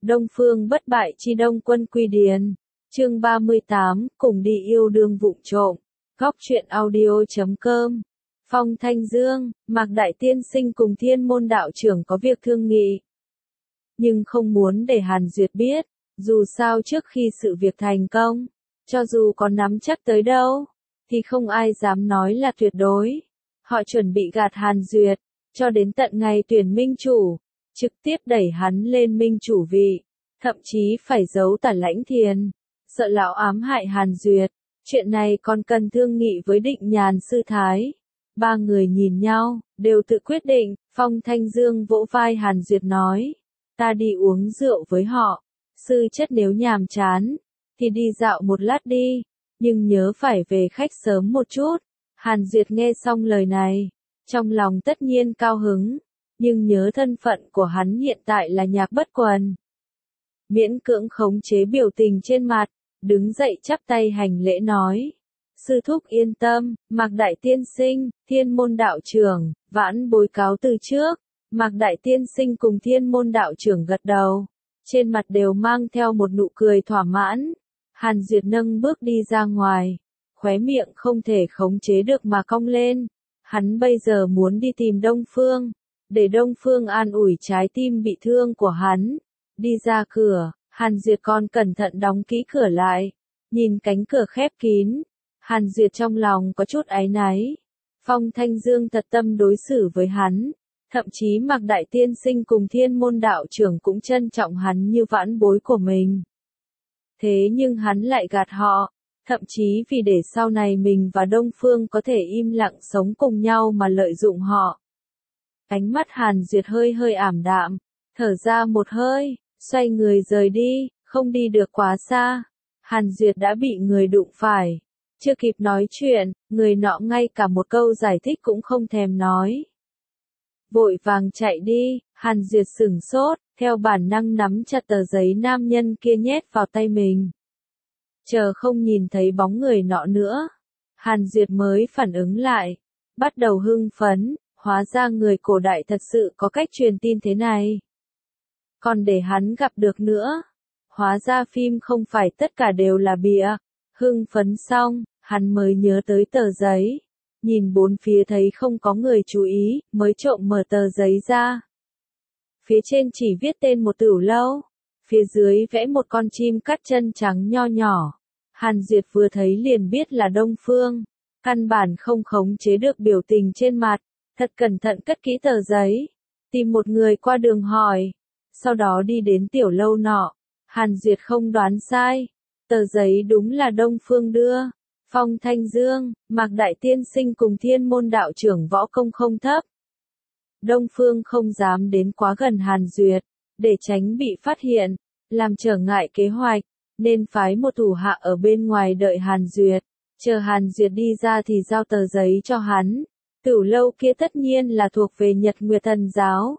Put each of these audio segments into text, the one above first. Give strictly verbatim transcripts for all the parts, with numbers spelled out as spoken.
Đông phương bất bại chi đông quân quy điền. Chương ba mươi tám, cùng đi yêu đương vụng trộm. Góc truyện audio chấm com. Phong Thanh Dương, Mạc Đại Tiên Sinh cùng Thiên Môn đạo trưởng có việc thương nghị. Nhưng không muốn để Hàn Duyệt biết, dù sao trước khi sự việc thành công, cho dù có nắm chắc tới đâu, thì không ai dám nói là tuyệt đối. Họ chuẩn bị gạt Hàn Duyệt, cho đến tận ngày tuyển minh chủ, trực tiếp đẩy hắn lên minh chủ vị, thậm chí phải giấu Tả Lãnh Thiền, sợ lão ám hại Hàn Duyệt. Chuyện này còn cần thương nghị với Định Nhàn sư thái. Ba người nhìn nhau, đều tự quyết định. Phong Thanh Dương vỗ vai Hàn Duyệt nói, ta đi uống rượu với họ. Sư chất nếu nhàm chán, thì đi dạo một lát đi, nhưng nhớ phải về khách sớm một chút. Hàn Duyệt nghe xong lời này, trong lòng tất nhiên cao hứng, nhưng nhớ thân phận của hắn hiện tại là Nhạc Bất Quần. Miễn cưỡng khống chế biểu tình trên mặt, đứng dậy chắp tay hành lễ nói, sư thúc yên tâm, Mạc Đại Tiên Sinh, Thiên Môn đạo trưởng, vãn bối cáo từ trước. Mạc Đại Tiên Sinh cùng Thiên Môn đạo trưởng gật đầu, trên mặt đều mang theo một nụ cười thỏa mãn. Hàn Duyệt nâng bước đi ra ngoài, khóe miệng không thể khống chế được mà cong lên. Hắn bây giờ muốn đi tìm Đông Phương, để Đông Phương an ủi trái tim bị thương của hắn. Đi ra cửa, Hàn Duyệt còn cẩn thận đóng kỹ cửa lại, nhìn cánh cửa khép kín. Hàn Duyệt trong lòng có chút áy náy. Phong Thanh Dương thật tâm đối xử với hắn, thậm chí Mạc Đại Tiên Sinh cùng Thiên Môn đạo trưởng cũng trân trọng hắn như vãn bối của mình. Thế nhưng hắn lại gạt họ, thậm chí vì để sau này mình và Đông Phương có thể im lặng sống cùng nhau mà lợi dụng họ. Ánh mắt Hàn Duyệt hơi hơi ảm đạm, thở ra một hơi, xoay người rời đi, không đi được quá xa. Hàn Duyệt đã bị người đụng phải. Chưa kịp nói chuyện, người nọ ngay cả một câu giải thích cũng không thèm nói. Vội vàng chạy đi, Hàn Duyệt sửng sốt, theo bản năng nắm chặt tờ giấy nam nhân kia nhét vào tay mình. Chờ không nhìn thấy bóng người nọ nữa, Hàn Duyệt mới phản ứng lại, bắt đầu hưng phấn, hóa ra người cổ đại thật sự có cách truyền tin thế này. Còn để hắn gặp được nữa, hóa ra phim không phải tất cả đều là bịa. Hưng phấn xong, hắn mới nhớ tới tờ giấy, nhìn bốn phía thấy không có người chú ý, mới trộm mở tờ giấy ra. Phía trên chỉ viết tên một tửu lâu, phía dưới vẽ một con chim cắt chân trắng nho nhỏ. Hàn Duyệt vừa thấy liền biết là Đông Phương, căn bản không khống chế được biểu tình trên mặt, thật cẩn thận cất kỹ tờ giấy, tìm một người qua đường hỏi, sau đó đi đến tiểu lâu nọ. Hàn Duyệt không đoán sai, tờ giấy đúng là Đông Phương đưa. Phong Thanh Dương, Mạc Đại Tiên Sinh cùng Thiên Môn đạo trưởng võ công không thấp. Đông Phương không dám đến quá gần Hàn Duyệt, để tránh bị phát hiện, làm trở ngại kế hoạch, nên phái một thủ hạ ở bên ngoài đợi Hàn Duyệt. Chờ Hàn Duyệt đi ra thì giao tờ giấy cho hắn. Tửu lâu kia tất nhiên là thuộc về Nhật Nguyệt Thần giáo.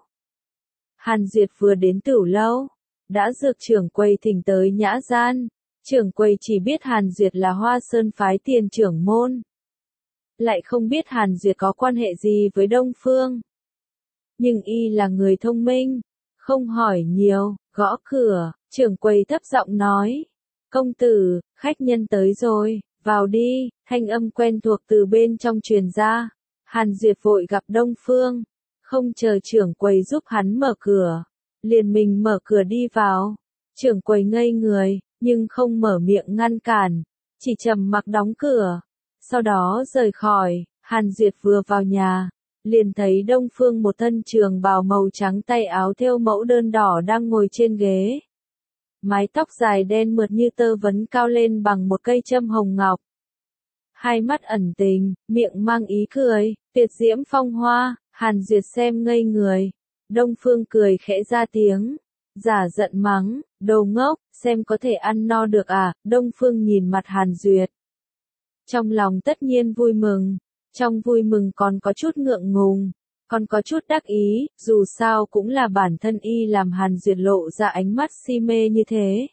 Hàn Duyệt vừa đến tửu lâu, đã dược trưởng quầy thỉnh tới nhã gian. Trưởng quầy chỉ biết Hàn Duyệt là Hoa Sơn phái Tiền trưởng môn, lại không biết Hàn Duyệt có quan hệ gì với Đông Phương. Nhưng y là người thông minh, không hỏi nhiều, gõ cửa, trưởng quầy thấp giọng nói, công tử, khách nhân tới rồi, vào đi. Thanh âm quen thuộc từ bên trong truyền ra. Hàn Duyệt vội gặp Đông Phương, không chờ trưởng quầy giúp hắn mở cửa, liền mình mở cửa đi vào. Trưởng quầy ngây người, nhưng không mở miệng ngăn cản, chỉ trầm mặc đóng cửa, sau đó rời khỏi. Hàn Duyệt vừa vào nhà, liền thấy Đông Phương một thân trường bào màu trắng tay áo thêu mẫu đơn đỏ đang ngồi trên ghế. Mái tóc dài đen mượt như tơ vấn cao lên bằng một cây châm hồng ngọc. Hai mắt ẩn tình, miệng mang ý cười, tuyệt diễm phong hoa. Hàn Duyệt xem ngây người. Đông Phương cười khẽ ra tiếng, giả giận mắng, đồ ngốc, xem có thể ăn no được à. Đông Phương nhìn mặt Hàn Duyệt, trong lòng tất nhiên vui mừng, trong vui mừng còn có chút ngượng ngùng, còn có chút đắc ý, dù sao cũng là bản thân y làm Hàn Duyệt lộ ra ánh mắt si mê như thế.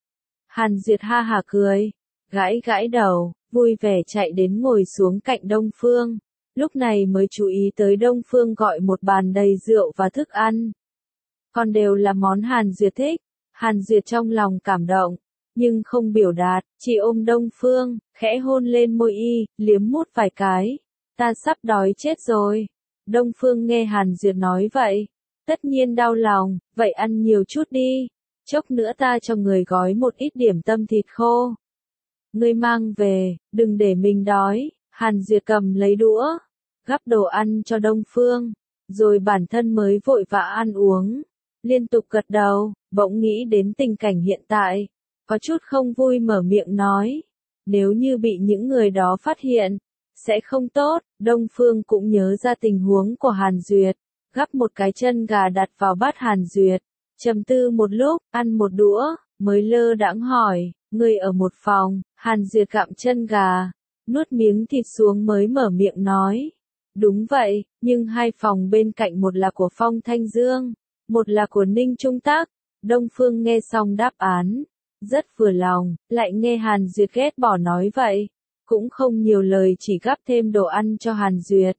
Hàn Duyệt ha hả cười, gãi gãi đầu, vui vẻ chạy đến ngồi xuống cạnh Đông Phương, lúc này mới chú ý tới Đông Phương gọi một bàn đầy rượu và thức ăn, còn đều là món Hàn Duyệt thích. Hàn Duyệt trong lòng cảm động, nhưng không biểu đạt, chỉ ôm Đông Phương, khẽ hôn lên môi y, liếm mút vài cái. Ta sắp đói chết rồi. Đông Phương nghe Hàn Duyệt nói vậy, tất nhiên đau lòng, vậy ăn nhiều chút đi. Chốc nữa ta cho người gói một ít điểm tâm thịt khô. Ngươi mang về, đừng để mình đói. Hàn Duyệt cầm lấy đũa, gắp đồ ăn cho Đông Phương, rồi bản thân mới vội vã ăn uống. Liên tục gật đầu, bỗng nghĩ đến tình cảnh hiện tại, có chút không vui mở miệng nói. Nếu như bị những người đó phát hiện, sẽ không tốt. Đông Phương cũng nhớ ra tình huống của Hàn Duyệt, gắp một cái chân gà đặt vào bát Hàn Duyệt, trầm tư một lúc, ăn một đũa, mới lơ đãng hỏi, ngươi ở một phòng. Hàn Duyệt gặm chân gà, nuốt miếng thịt xuống mới mở miệng nói. Đúng vậy, nhưng hai phòng bên cạnh một là của Phong Thanh Dương, một là của Ninh Trung Tác. Đông Phương nghe xong đáp án, rất vừa lòng, lại nghe Hàn Duyệt ghét bỏ nói vậy, cũng không nhiều lời chỉ gắp thêm đồ ăn cho Hàn Duyệt.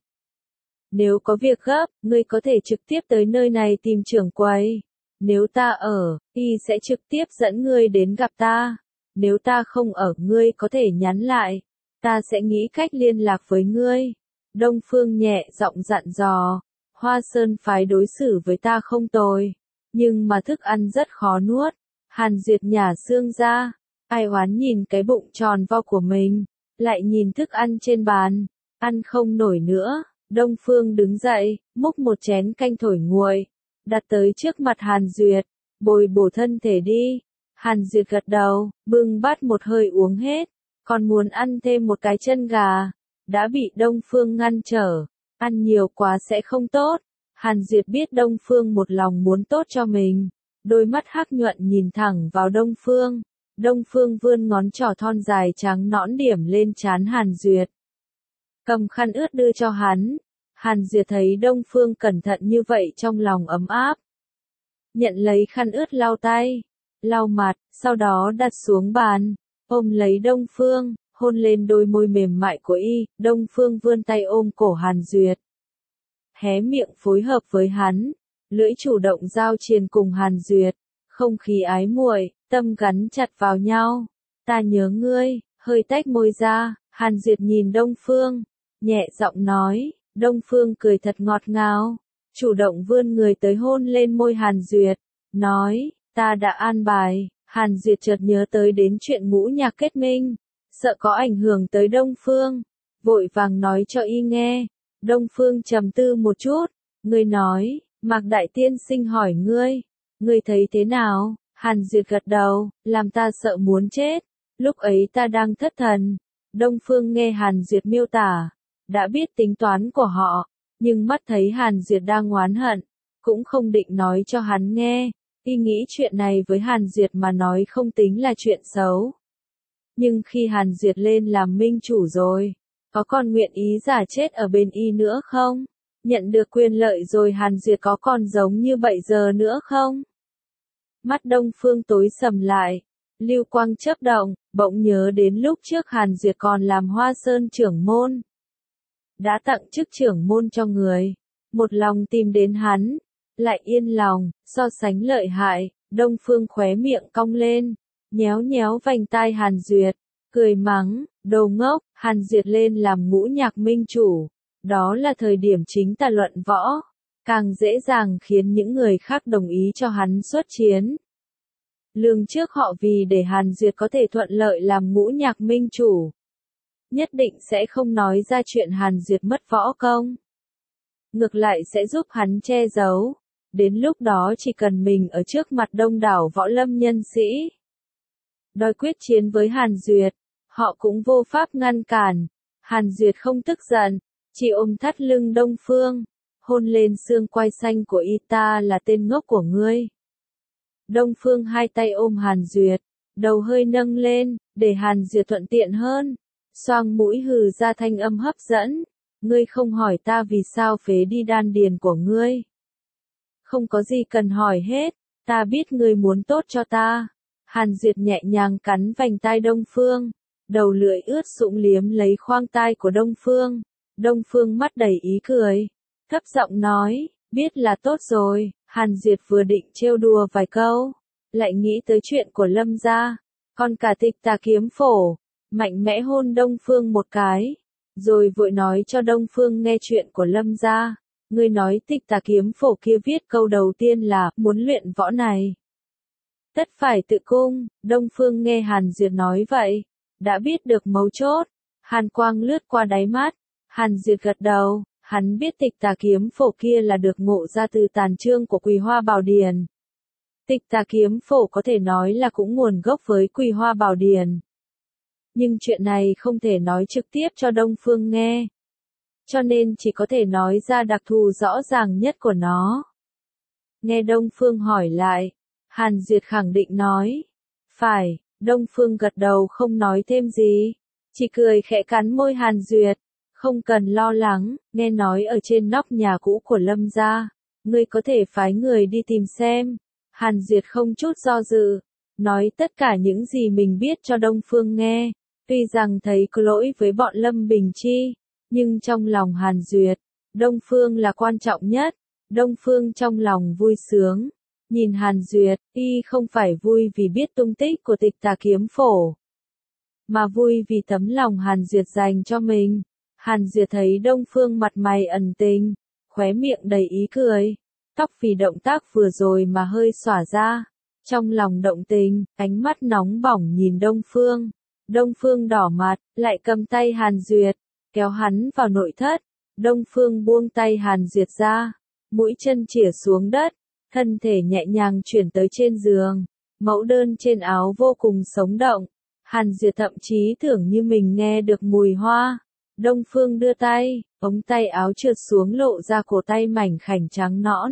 Nếu có việc gấp, ngươi có thể trực tiếp tới nơi này tìm trưởng quầy. Nếu ta ở, y sẽ trực tiếp dẫn ngươi đến gặp ta. Nếu ta không ở, ngươi có thể nhắn lại, ta sẽ nghĩ cách liên lạc với ngươi. Đông Phương nhẹ giọng dặn dò, Hoa Sơn phái đối xử với ta không tồi, nhưng mà thức ăn rất khó nuốt. Hàn Duyệt nhả xương ra, ai oán nhìn cái bụng tròn vo của mình, lại nhìn thức ăn trên bàn, ăn không nổi nữa. Đông Phương đứng dậy, múc một chén canh thổi nguội, đặt tới trước mặt Hàn Duyệt, bồi bổ thân thể đi. Hàn Duyệt gật đầu, bưng bát một hơi uống hết, còn muốn ăn thêm một cái chân gà, đã bị Đông Phương ngăn trở, ăn nhiều quá sẽ không tốt. Hàn Duyệt biết Đông Phương một lòng muốn tốt cho mình, đôi mắt hắc nhuận nhìn thẳng vào Đông Phương. Đông Phương vươn ngón trỏ thon dài trắng nõn điểm lên trán Hàn Duyệt, cầm khăn ướt đưa cho hắn. Hàn Duyệt thấy Đông Phương cẩn thận như vậy trong lòng ấm áp, nhận lấy khăn ướt lau tay, lau mặt, sau đó đặt xuống bàn, ôm lấy Đông Phương, hôn lên đôi môi mềm mại của y. Đông Phương vươn tay ôm cổ Hàn Duyệt, hé miệng phối hợp với hắn, lưỡi chủ động giao triền cùng Hàn Duyệt, không khí ái muội, tâm gắn chặt vào nhau. Ta nhớ ngươi, hơi tách môi ra. Hàn Duyệt nhìn Đông Phương, nhẹ giọng nói. Đông Phương cười thật ngọt ngào, chủ động vươn người tới hôn lên môi Hàn Duyệt, nói, ta đã an bài. Hàn Duyệt chợt nhớ tới đến chuyện ngũ nhạc kết minh, sợ có ảnh hưởng tới Đông Phương, vội vàng nói cho y nghe. Đông Phương trầm tư một chút, ngươi nói, Mạc Đại Tiên Sinh hỏi ngươi, ngươi thấy thế nào? Hàn Duyệt gật đầu, làm ta sợ muốn chết, lúc ấy ta đang thất thần. Đông Phương nghe Hàn Duyệt miêu tả, đã biết tính toán của họ, nhưng mắt thấy Hàn Duyệt đang oán hận, cũng không định nói cho hắn nghe. Y nghĩ chuyện này với Hàn Duyệt mà nói không tính là chuyện xấu. Nhưng khi Hàn Duyệt lên làm minh chủ rồi, có còn nguyện ý giả chết ở bên y nữa không? Nhận được quyền lợi rồi Hàn Duyệt có còn giống như bây giờ nữa không? Mắt Đông Phương tối sầm lại, lưu quang chớp động, bỗng nhớ đến lúc trước Hàn Duyệt còn làm Hoa Sơn trưởng môn, đã tặng chức trưởng môn cho người, một lòng tìm đến hắn, lại yên lòng. So sánh lợi hại. Đông Phương khóe miệng cong lên, nhéo nhéo vành tai Hàn Duyệt, cười mắng, đồ ngốc. Hàn Duyệt lên làm ngũ nhạc minh chủ, đó là thời điểm chính ta luận võ, càng dễ dàng khiến những người khác đồng ý cho hắn xuất chiến. Lường trước họ vì để Hàn Duyệt có thể thuận lợi làm ngũ nhạc minh chủ, nhất định sẽ không nói ra chuyện Hàn Duyệt mất võ công, ngược lại sẽ giúp hắn che giấu. Đến lúc đó chỉ cần mình ở trước mặt đông đảo võ lâm nhân sĩ, đòi quyết chiến với Hàn Duyệt, họ cũng vô pháp ngăn cản. Hàn Duyệt không tức giận, chỉ ôm thắt lưng Đông Phương, hôn lên xương quai xanh của y. Ta là tên ngốc của ngươi. Đông Phương hai tay ôm Hàn Duyệt, đầu hơi nâng lên, để Hàn Duyệt thuận tiện hơn, xoang mũi hừ ra thanh âm hấp dẫn. Ngươi không hỏi ta vì sao phế đi đan điền của ngươi. Không có gì cần hỏi hết, ta biết ngươi muốn tốt cho ta. Hàn Duyệt nhẹ nhàng cắn vành tai Đông Phương, đầu lưỡi ướt sũng liếm lấy khoang tai của Đông Phương. Đông Phương mắt đầy ý cười, thấp giọng nói, biết là tốt rồi. Hàn Duyệt vừa định trêu đùa vài câu, lại nghĩ tới chuyện của Lâm gia, còn cả Tịch Tà Kiếm Phổ, mạnh mẽ hôn Đông Phương một cái, rồi vội nói cho Đông Phương nghe chuyện của Lâm gia. Ngươi nói Tịch Tà Kiếm Phổ kia viết câu đầu tiên là muốn luyện võ này, tất phải tự cung. Đông Phương nghe Hàn Duyệt nói vậy, đã biết được mấu chốt, hàn quang lướt qua đáy mắt. Hàn Duyệt gật đầu, hắn biết Tịch Tà Kiếm Phổ kia là được ngộ ra từ tàn chương của Quỳ Hoa Bảo Điển. Tịch Tà Kiếm Phổ có thể nói là cũng nguồn gốc với Quỳ Hoa Bảo Điển. Nhưng chuyện này không thể nói trực tiếp cho Đông Phương nghe, cho nên chỉ có thể nói ra đặc thù rõ ràng nhất của nó. Nghe Đông Phương hỏi lại, Hàn Duyệt khẳng định nói, phải. Đông Phương gật đầu không nói thêm gì, chỉ cười khẽ cắn môi Hàn Duyệt. Không cần lo lắng, nghe nói ở trên nóc nhà cũ của Lâm gia, ngươi có thể phái người đi tìm xem. Hàn Duyệt không chút do dự, nói tất cả những gì mình biết cho Đông Phương nghe. Tuy rằng thấy có lỗi với bọn Lâm Bình Chi, nhưng trong lòng Hàn Duyệt, Đông Phương là quan trọng nhất. Đông Phương trong lòng vui sướng, nhìn Hàn Duyệt, y không phải vui vì biết tung tích của Tịch Tà Kiếm Phổ, mà vui vì tấm lòng Hàn Duyệt dành cho mình. Hàn Duyệt thấy Đông Phương mặt mày ẩn tình, khóe miệng đầy ý cười, tóc vì động tác vừa rồi mà hơi xõa ra. Trong lòng động tình, ánh mắt nóng bỏng nhìn Đông Phương. Đông Phương đỏ mặt, lại cầm tay Hàn Duyệt, kéo hắn vào nội thất. Đông Phương buông tay Hàn Duyệt ra, mũi chân chĩa xuống đất, thân thể nhẹ nhàng chuyển tới trên giường. Mẫu đơn trên áo vô cùng sống động. Hàn Duyệt thậm chí tưởng như mình nghe được mùi hoa. Đông Phương đưa tay, ống tay áo trượt xuống lộ ra cổ tay mảnh khảnh trắng nõn.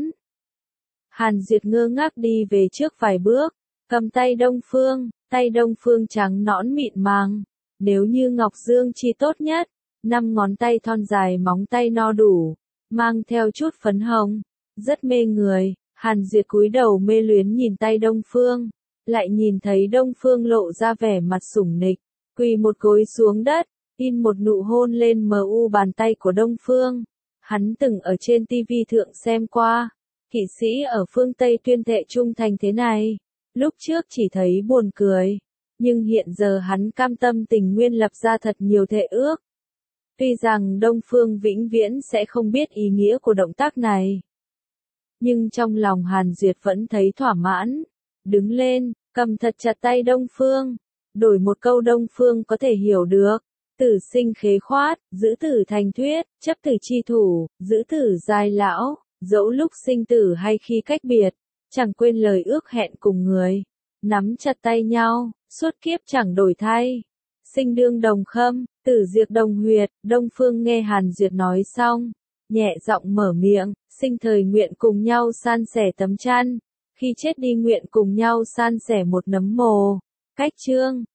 Hàn Duyệt ngơ ngác đi về trước vài bước, cầm tay Đông Phương, tay Đông Phương trắng nõn mịn màng, nếu như ngọc dương chi tốt nhất, năm ngón tay thon dài móng tay no đủ, mang theo chút phấn hồng, rất mê người. Hàn Duyệt cúi đầu mê luyến nhìn tay Đông Phương, lại nhìn thấy Đông Phương lộ ra vẻ mặt sủng nịch, quỳ một gối xuống đất, in một nụ hôn lên mờ u bàn tay của Đông Phương. Hắn từng ở trên tivi thượng xem qua, kỵ sĩ ở phương Tây tuyên thệ trung thành thế này, lúc trước chỉ thấy buồn cười, nhưng hiện giờ hắn cam tâm tình nguyện lập ra thật nhiều thệ ước. Tuy rằng Đông Phương vĩnh viễn sẽ không biết ý nghĩa của động tác này, nhưng trong lòng Hàn Duyệt vẫn thấy thỏa mãn. Đứng lên, cầm thật chặt tay Đông Phương, đổi một câu Đông Phương có thể hiểu được. Tử sinh khế khoát, giữ tử thành thuyết, chấp tử chi thủ, giữ tử giai lão, dẫu lúc sinh tử hay khi cách biệt, chẳng quên lời ước hẹn cùng người. Nắm chặt tay nhau, suốt kiếp chẳng đổi thay. Sinh đương đồng khâm, tử diệt đồng huyệt. Đông Phương nghe Hàn Duyệt nói xong, nhẹ giọng mở miệng, sinh thời nguyện cùng nhau san sẻ tấm chăn, khi chết đi nguyện cùng nhau san sẻ một nấm mồ. Cách chương